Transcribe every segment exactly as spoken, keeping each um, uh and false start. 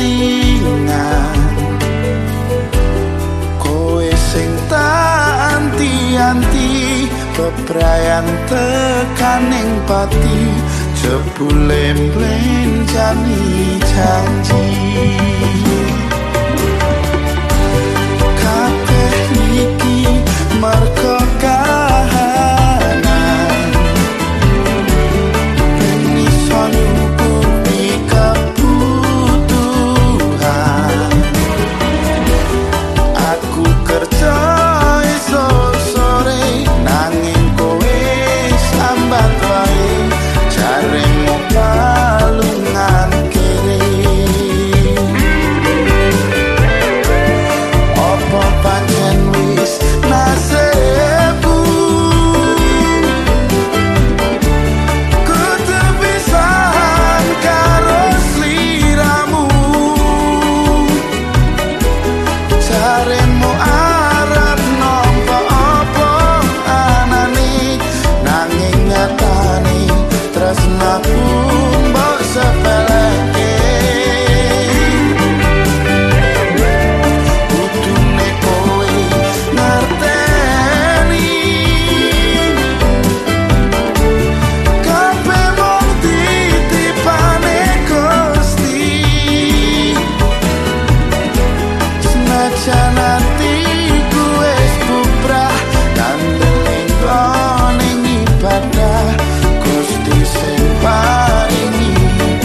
kelingan kowe sing tak anti-anti bebrayan tekaning pati jebule mlencani janji kabeh iki mergo kahanan ben iso nyukupi kebutuhan aku kerja esok sore nanging kowe sambat wae jaremu palungan kiri opo pancen wis nasibku kudu pisahan karo sliramu jaremu arep nampa apa anane nanging nyatane tresnaku mbok sepeleke kudune kowe ngerteni kabeh mung titipane Gusti senajan atiku wis bubrah kandeling ning ibadah Gusti sing paringi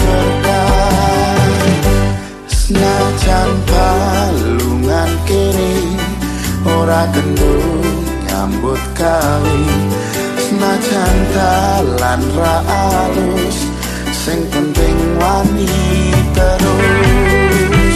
berkah senajan balungan kiri ora gendul nyambut gawe senajan dalan ra alus sing penting wani terus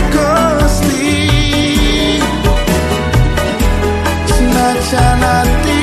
Jangan